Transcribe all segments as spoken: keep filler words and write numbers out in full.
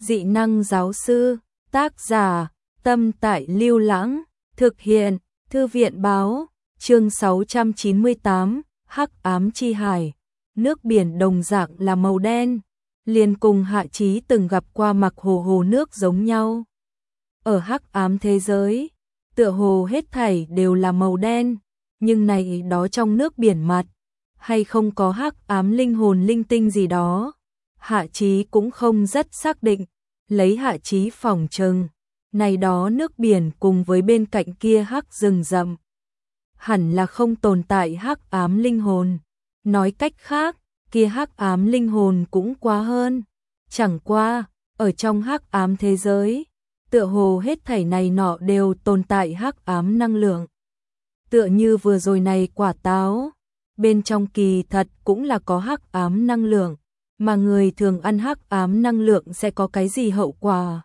Dị năng giáo sư, tác giả, Tâm Tại Lưu Lãng, thực hiện, Thư viện báo, chương sáu trăm chín mươi tám, Hắc Ám Chi Hải. Nước biển đồng dạng là màu đen, liền cùng Hạ Chí từng gặp qua mặc hồ hồ nước giống nhau. Ở hắc ám thế giới, tựa hồ hết thảy đều là màu đen, nhưng này đó trong nước biển mặt, hay không có hắc ám linh hồn linh tinh gì đó. Hạ Chí cũng không rất xác định, lấy Hạ Chí phỏng chừng, này đó nước biển cùng với bên cạnh kia hắc rừng rậm, hẳn là không tồn tại hắc ám linh hồn. Nói cách khác, kia hắc ám linh hồn cũng quá hơn. Chẳng qua, ở trong hắc ám thế giới, tựa hồ hết thảy này nọ đều tồn tại hắc ám năng lượng. Tựa như vừa rồi này quả táo, bên trong kỳ thật cũng là có hắc ám năng lượng, mà người thường ăn hắc ám năng lượng sẽ có cái gì hậu quả.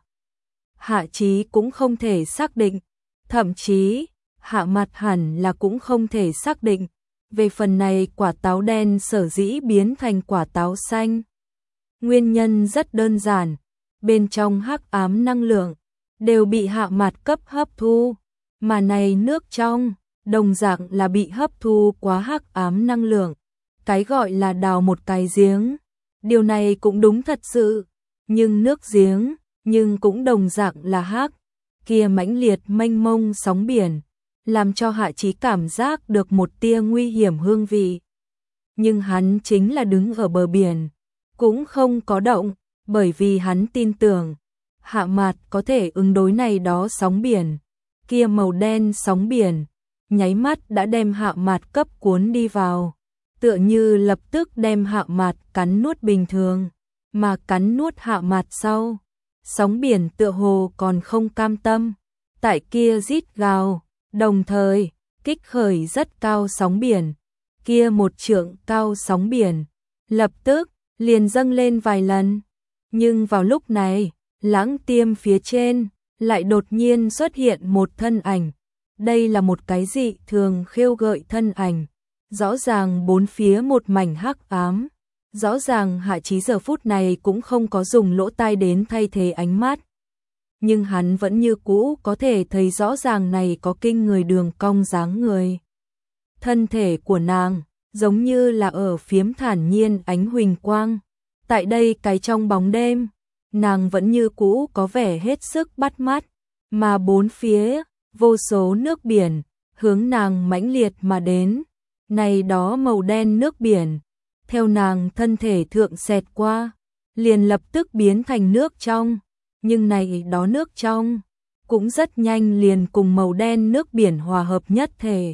Hạ Chí cũng không thể xác định, thậm chí, Hạ Mặt hẳn là cũng không thể xác định. Về phần này quả táo đen sở dĩ biến thành quả táo xanh. Nguyên nhân rất đơn giản, bên trong hắc ám năng lượng đều bị Hạ Mặt cấp hấp thu, mà này nước trong đồng dạng là bị hấp thu quá hắc ám năng lượng. Cái gọi là đào một cái giếng, điều này cũng đúng thật sự, nhưng nước giếng, nhưng cũng đồng dạng là hắc, kia mãnh liệt mênh mông sóng biển, làm cho Hạ Chí cảm giác được một tia nguy hiểm hương vị. Nhưng hắn chính là đứng ở bờ biển, cũng không có động, bởi vì hắn tin tưởng, Hạ Mặt có thể ứng đối này đó sóng biển. Kia màu đen sóng biển, nháy mắt đã đem Hạ Mặt cấp cuốn đi vào, tựa như lập tức đem Hạ Mặt cắn nuốt bình thường, mà cắn nuốt Hạ Mặt sau. Sóng biển tựa hồ còn không cam tâm, tại kia rít gào. Đồng thời, kích khởi rất cao sóng biển, kia một trượng cao sóng biển, lập tức, liền dâng lên vài lần. Nhưng vào lúc này, lãng tiêm phía trên, lại đột nhiên xuất hiện một thân ảnh. Đây là một cái dị thường khiêu gợi thân ảnh. Rõ ràng bốn phía một mảnh hắc ám. Rõ ràng Hạ Chí giờ phút này cũng không có dùng lỗ tai đến thay thế ánh mắt. Nhưng hắn vẫn như cũ có thể thấy rõ ràng này có kinh người đường cong dáng người. Thân thể của nàng, giống như là ở phiếm thản nhiên ánh huỳnh quang. Tại đây cái trong bóng đêm, nàng vẫn như cũ có vẻ hết sức bắt mắt, mà bốn phía, vô số nước biển, hướng nàng mãnh liệt mà đến. Này đó màu đen nước biển, theo nàng thân thể thượng xẹt qua, liền lập tức biến thành nước trong. Nhưng này đó nước trong, cũng rất nhanh liền cùng màu đen nước biển hòa hợp nhất thể.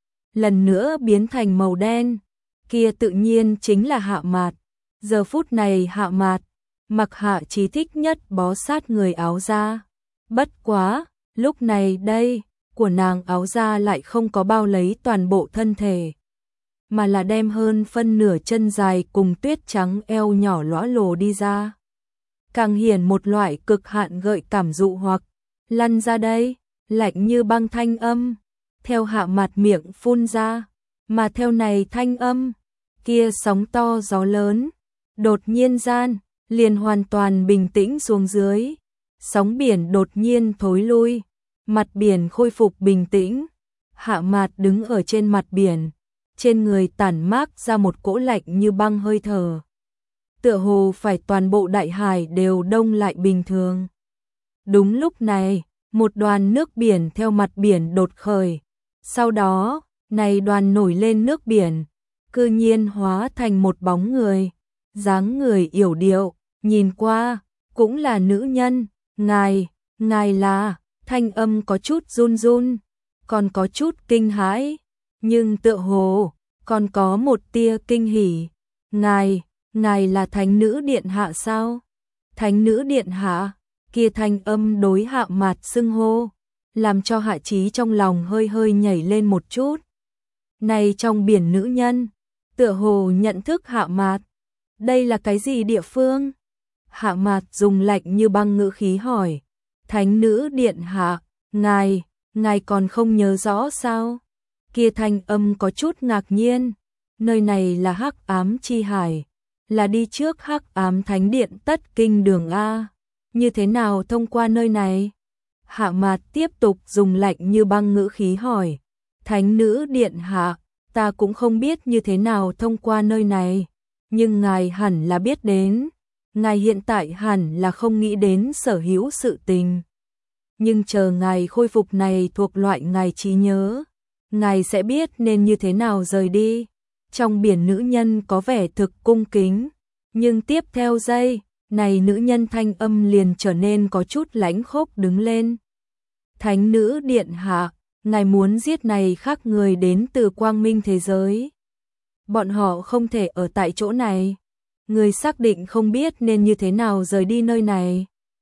Lần nữa biến thành màu đen, kia tự nhiên chính là Hạ Mặt. Giờ phút này Hạ Mặt, mặc Hạ Chí thích nhất bó sát người áo da. Bất quá, lúc này đây, của nàng áo da lại không có bao lấy toàn bộ thân thể, mà là đem hơn phân nửa chân dài cùng tuyết trắng eo nhỏ lõa lồ đi ra. Càng hiển một loại cực hạn gợi cảm dụ hoặc, lăn ra đây, lạnh như băng thanh âm, theo Hạ Mặt miệng phun ra, mà theo này thanh âm, kia sóng to gió lớn, đột nhiên gian, liền hoàn toàn bình tĩnh xuống dưới, sóng biển đột nhiên thối lui, mặt biển khôi phục bình tĩnh, Hạ Mặt đứng ở trên mặt biển, trên người tản mát ra một cỗ lạnh như băng hơi thở. Tựa hồ phải toàn bộ đại hải đều đông lại bình thường. Đúng lúc này, một đoàn nước biển theo mặt biển đột khởi. Sau đó, này đoàn nổi lên nước biển, cư nhiên hóa thành một bóng người. Dáng người yểu điệu, nhìn qua, cũng là nữ nhân. Ngài, ngài là, thanh âm có chút run run, còn có chút kinh hãi, nhưng tựa hồ, còn có một tia kinh hỉ. Ngài, ngài là thánh nữ điện hạ sao? Thánh nữ điện hạ, kia thanh âm đối Hạ Mặt xưng hô, làm cho Hạ Chí trong lòng hơi hơi nhảy lên một chút. Này trong biển nữ nhân, tựa hồ nhận thức Hạ Mặt. Đây là cái gì địa phương? Hạ Mặt dùng lạnh như băng ngữ khí hỏi. Thánh nữ điện hạ, ngài, ngài còn không nhớ rõ sao? Kia thanh âm có chút ngạc nhiên. Nơi này là hắc ám chi hải, là đi trước hắc ám thánh điện tất kinh đường A. như thế nào thông qua nơi này? Hạ Mạt tiếp tục dùng lạnh như băng ngữ khí hỏi. Thánh nữ điện hạ, ta cũng không biết như thế nào thông qua nơi này, nhưng ngài hẳn là biết đến. Ngài hiện tại hẳn là không nghĩ đến sở hữu sự tình. Nhưng chờ ngài khôi phục này thuộc loại ngài trí nhớ, ngài sẽ biết nên như thế nào rời đi. Trong biển nữ nhân có vẻ thực cung kính, nhưng tiếp theo giây, này nữ nhân thanh âm liền trở nên có chút lãnh khốc đứng lên. Thánh nữ điện hạ, ngài muốn giết này khác người đến từ quang minh thế giới. Bọn họ không thể ở tại chỗ này. Người xác định không biết nên như thế nào rời đi nơi này.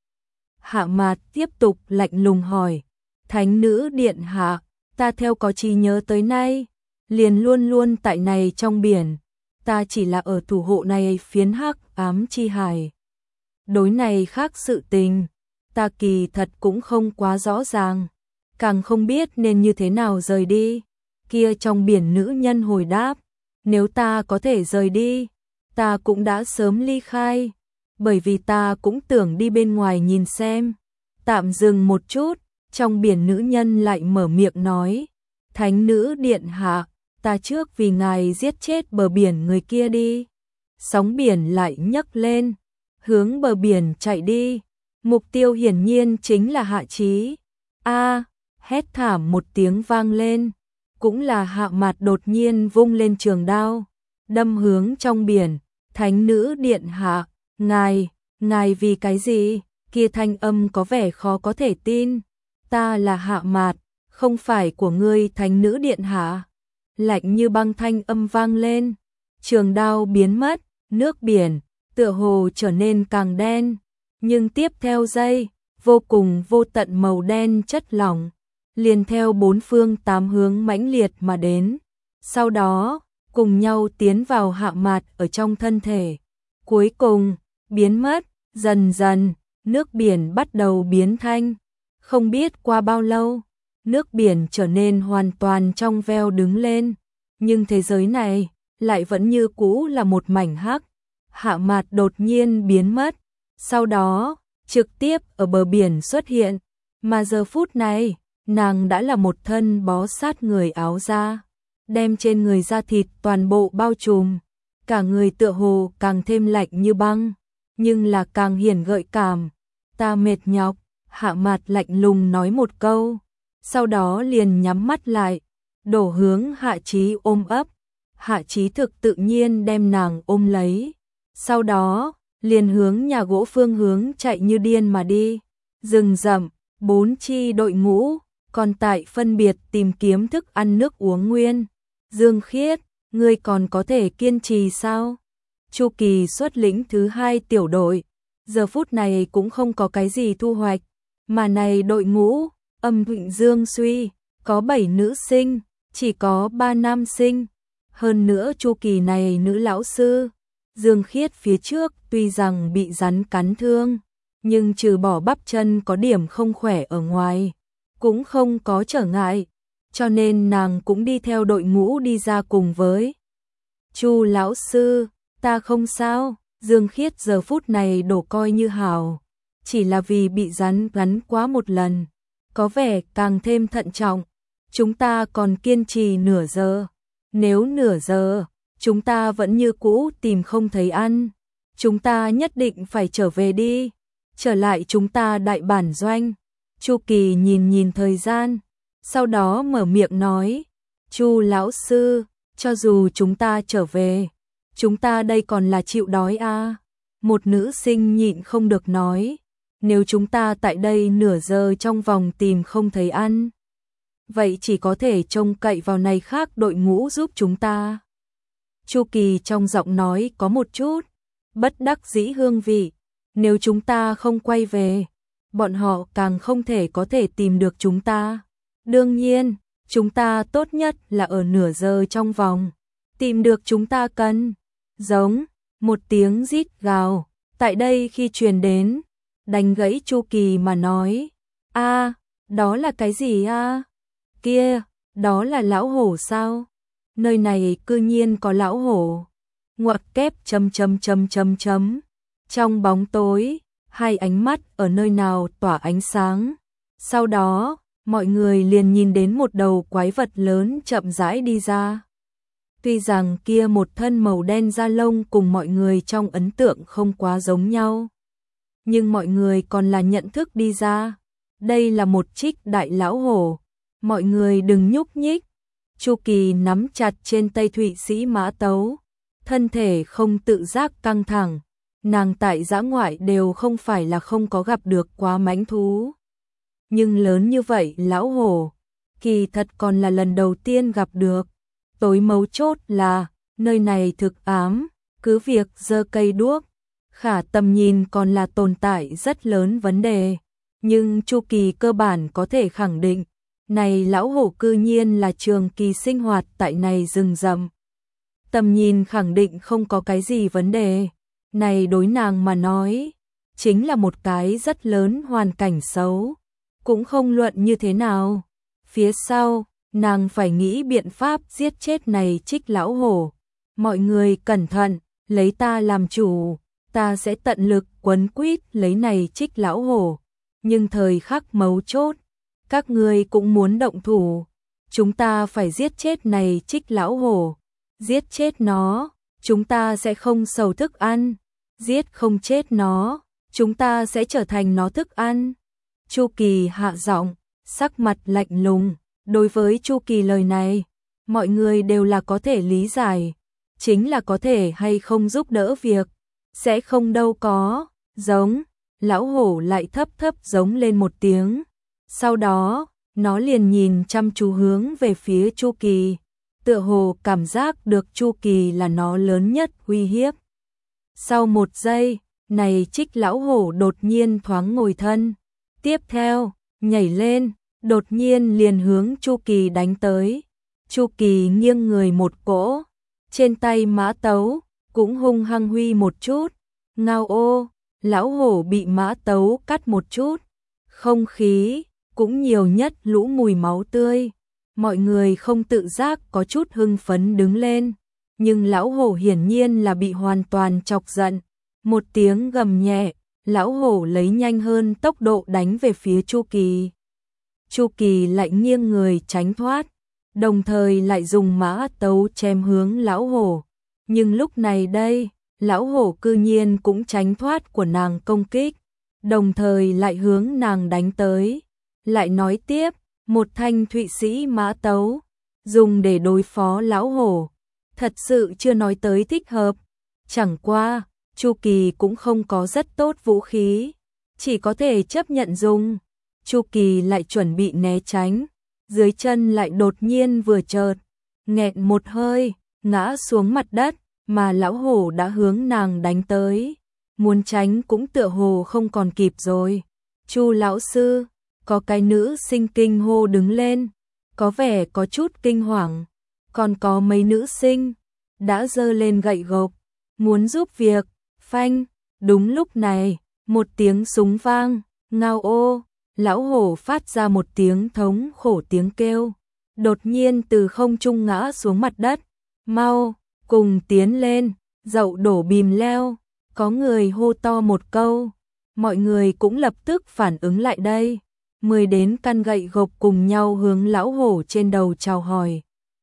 Hạ Mạt tiếp tục lạnh lùng hỏi. Thánh nữ điện hạ, ta theo có trí nhớ tới nay, liền luôn luôn tại này trong biển. Ta chỉ là ở thủ hộ này phiến hắc ám chi hải. Đối này khác sự tình, ta kỳ thật cũng không quá rõ ràng, càng không biết nên như thế nào rời đi. Kia trong biển nữ nhân hồi đáp, nếu ta có thể rời đi, ta cũng đã sớm ly khai, bởi vì ta cũng tưởng đi bên ngoài nhìn xem. Tạm dừng một chút, trong biển nữ nhân lại mở miệng nói, thánh nữ điện hạ, ta trước vì ngài giết chết bờ biển người kia đi. Sóng biển lại nhấc lên, hướng bờ biển chạy đi, mục tiêu hiển nhiên chính là Hạ Chí. A, hét thảm một tiếng vang lên, cũng là Hạ Mạt đột nhiên vung lên trường đao, đâm hướng trong biển. Thánh nữ điện hạ, ngài, ngài vì cái gì? Kia thanh âm có vẻ khó có thể tin. Ta là Hạ Mạt, không phải của ngươi thánh nữ điện hạ. Lạnh như băng thanh âm vang lên, trường đao biến mất, nước biển tựa hồ trở nên càng đen, nhưng tiếp theo giây, vô cùng vô tận màu đen chất lỏng liền theo bốn phương tám hướng mãnh liệt mà đến. Sau đó, cùng nhau tiến vào Hạ Mạt ở trong thân thể. Cuối cùng, biến mất, dần dần, nước biển bắt đầu biến thanh. Không biết qua bao lâu, nước biển trở nên hoàn toàn trong veo đứng lên. Nhưng thế giới này, lại vẫn như cũ là một mảnh hắc. Hạ Mạt đột nhiên biến mất. Sau đó, trực tiếp ở bờ biển xuất hiện. Mà giờ phút này, nàng đã là một thân bó sát người áo da, đem trên người da thịt toàn bộ bao trùm, cả người tựa hồ càng thêm lạnh như băng, nhưng là càng hiển gợi cảm. Ta mệt nhọc, Hạ Mạt lạnh lùng nói một câu, sau đó liền nhắm mắt lại, đổ hướng Hạ Chí ôm ấp. Hạ Chí thực tự nhiên đem nàng ôm lấy, sau đó liền hướng nhà gỗ phương hướng chạy như điên mà đi. Rừng rậm, bốn chi đội ngũ còn tại phân biệt tìm kiếm thức ăn nước uống nguyên. Dương Khiết, ngươi còn có thể kiên trì sao? Chu Kỳ xuất lĩnh thứ hai tiểu đội, giờ phút này cũng không có cái gì thu hoạch, mà này đội ngũ, Âm Thịnh Dương Suy, có bảy nữ sinh, chỉ có ba nam sinh. Hơn nữa Chu Kỳ này nữ lão sư, Dương Khiết phía trước tuy rằng bị rắn cắn thương, nhưng trừ bỏ bắp chân có điểm không khỏe ở ngoài, cũng không có trở ngại, cho nên nàng cũng đi theo đội ngũ đi ra cùng với. Chu lão sư, ta không sao. Dương Khiết giờ phút này đổ coi như hào, chỉ là vì bị rắn gắn quá một lần, có vẻ càng thêm thận trọng. Chúng ta còn kiên trì nửa giờ, nếu nửa giờ chúng ta vẫn như cũ tìm không thấy ăn, chúng ta nhất định phải trở về đi, trở lại chúng ta đại bản doanh. Chu Kỳ nhìn nhìn thời gian, sau đó mở miệng nói, Chu lão sư, cho dù chúng ta trở về, chúng ta đây còn là chịu đói à? Một nữ sinh nhịn không được nói, nếu chúng ta tại đây nửa giờ trong vòng tìm không thấy ăn, vậy chỉ có thể trông cậy vào này khác đội ngũ giúp chúng ta. Chu Kỳ trong giọng nói có một chút bất đắc dĩ hương vị, nếu chúng ta không quay về, bọn họ càng không thể có thể tìm được chúng ta. Đương nhiên, chúng ta tốt nhất là ở nửa giờ trong vòng tìm được chúng ta cần. Giống, một tiếng rít gào tại đây khi truyền đến, đánh gãy Chu Kỳ mà nói, a, đó là cái gì a? Kia, đó là lão hổ sao? Nơi này cư nhiên có lão hổ. Ngoặc kép chấm chấm chấm chấm chấm. Trong bóng tối, hai ánh mắt ở nơi nào tỏa ánh sáng. Sau đó, mọi người liền nhìn đến một đầu quái vật lớn chậm rãi đi ra. Tuy rằng kia một thân màu đen da lông cùng mọi người trong ấn tượng không quá giống nhau, nhưng mọi người còn là nhận thức đi ra. Đây là một trích đại lão hổ. Mọi người đừng nhúc nhích. Chu Kỳ nắm chặt trên tay Thụy Sĩ mã tấu, thân thể không tự giác căng thẳng. Nàng tại dã ngoại đều không phải là không có gặp được quá mãnh thú, nhưng lớn như vậy lão hổ, kỳ thật còn là lần đầu tiên gặp được. Tối mấu chốt là, nơi này thực ám, cứ việc giơ cây đuốc, khả tầm nhìn còn là tồn tại rất lớn vấn đề. Nhưng Chu Kỳ cơ bản có thể khẳng định, này lão hổ cư nhiên là trường kỳ sinh hoạt tại này rừng rậm. Tầm nhìn khẳng định không có cái gì vấn đề. Này đối nàng mà nói, chính là một cái rất lớn hoàn cảnh xấu. Cũng không luận như thế nào. Phía sau, nàng phải nghĩ biện pháp giết chết này trích lão hổ. Mọi người cẩn thận, lấy ta làm chủ, ta sẽ tận lực quấn quýt lấy này trích lão hổ. Nhưng thời khắc mấu chốt, các ngươi cũng muốn động thủ. Chúng ta phải giết chết này trích lão hổ. Giết chết nó, chúng ta sẽ không sầu thức ăn. Giết không chết nó, chúng ta sẽ trở thành nó thức ăn. Chu Kỳ hạ giọng, sắc mặt lạnh lùng. Đối với Chu Kỳ lời này, mọi người đều là có thể lý giải. Chính là có thể hay không giúp đỡ việc. Sẽ không đâu có, giống. Lão hổ lại thấp thấp giống lên một tiếng. Sau đó, nó liền nhìn chăm chú hướng về phía Chu Kỳ. Tựa hồ cảm giác được Chu Kỳ là nó lớn nhất uy hiếp. Sau một giây, này trích lão hổ đột nhiên thoáng ngồi thân. Tiếp theo, nhảy lên, đột nhiên liền hướng Chu Kỳ đánh tới. Chu Kỳ nghiêng người một cỗ, trên tay mã tấu, cũng hung hăng huy một chút. Ngao ô, lão hổ bị mã tấu cắt một chút. Không khí, cũng nhiều nhất lũ mùi máu tươi. Mọi người không tự giác có chút hưng phấn đứng lên. Nhưng lão hổ hiển nhiên là bị hoàn toàn chọc giận. Một tiếng gầm nhẹ, lão hổ lấy nhanh hơn tốc độ đánh về phía Chu Kỳ. Chu Kỳ lại nghiêng người tránh thoát, đồng thời lại dùng mã tấu chém hướng lão hổ. Nhưng lúc này đây, lão hổ cư nhiên cũng tránh thoát của nàng công kích, đồng thời lại hướng nàng đánh tới. Lại nói tiếp, một thanh Thụy Sĩ mã tấu, dùng để đối phó lão hổ, thật sự chưa nói tới thích hợp. Chẳng qua, Chu Kỳ cũng không có rất tốt vũ khí, chỉ có thể chấp nhận dùng. Chu Kỳ lại chuẩn bị né tránh, dưới chân lại đột nhiên vừa chợt, nghẹn một hơi, ngã xuống mặt đất, mà lão hổ đã hướng nàng đánh tới. Muốn tránh cũng tựa hồ không còn kịp rồi. Chu lão sư, có cái nữ sinh kinh hô đứng lên, có vẻ có chút kinh hoàng. Còn có mấy nữ sinh đã giơ lên gậy gộc, muốn giúp việc. Phanh, đúng lúc này, một tiếng súng vang, ngao ô, lão hổ phát ra một tiếng thống khổ tiếng kêu, đột nhiên từ không trung ngã xuống mặt đất. Mau, cùng tiến lên, dậu đổ bìm leo. Có người hô to một câu, mọi người cũng lập tức phản ứng lại đây. Mười đến căn gậy gộc cùng nhau hướng lão hổ trên đầu chào hỏi.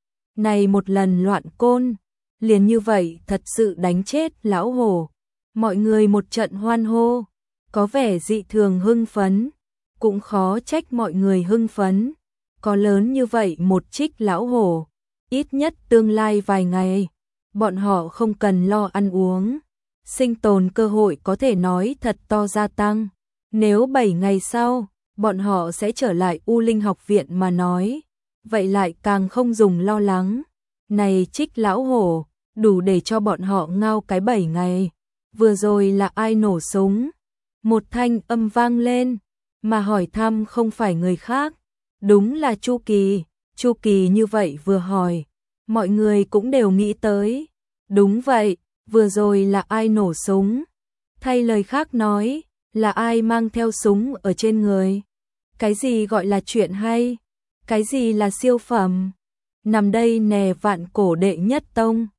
Này một lần loạn côn, liền như vậy thật sự đánh chết lão hổ. Mọi người một trận hoan hô, có vẻ dị thường hưng phấn. Cũng khó trách mọi người hưng phấn. Có lớn như vậy một trích lão hổ, ít nhất tương lai vài ngày, bọn họ không cần lo ăn uống. Sinh tồn cơ hội có thể nói thật to gia tăng. Nếu bảy ngày sau, bọn họ sẽ trở lại U Linh học viện mà nói, vậy lại càng không dùng lo lắng. Này trích lão hổ, đủ để cho bọn họ ngao cái bảy ngày. Vừa rồi là ai nổ súng? Một thanh âm vang lên, mà hỏi thăm không phải người khác, đúng là Chu Kỳ. Chu Kỳ như vậy vừa hỏi, mọi người cũng đều nghĩ tới. Đúng vậy, vừa rồi là ai nổ súng? Thay lời khác nói, là ai mang theo súng ở trên người? Cái gì gọi là chuyện hay? Cái gì là siêu phẩm? Nằm đây nè vạn cổ đệ nhất tông,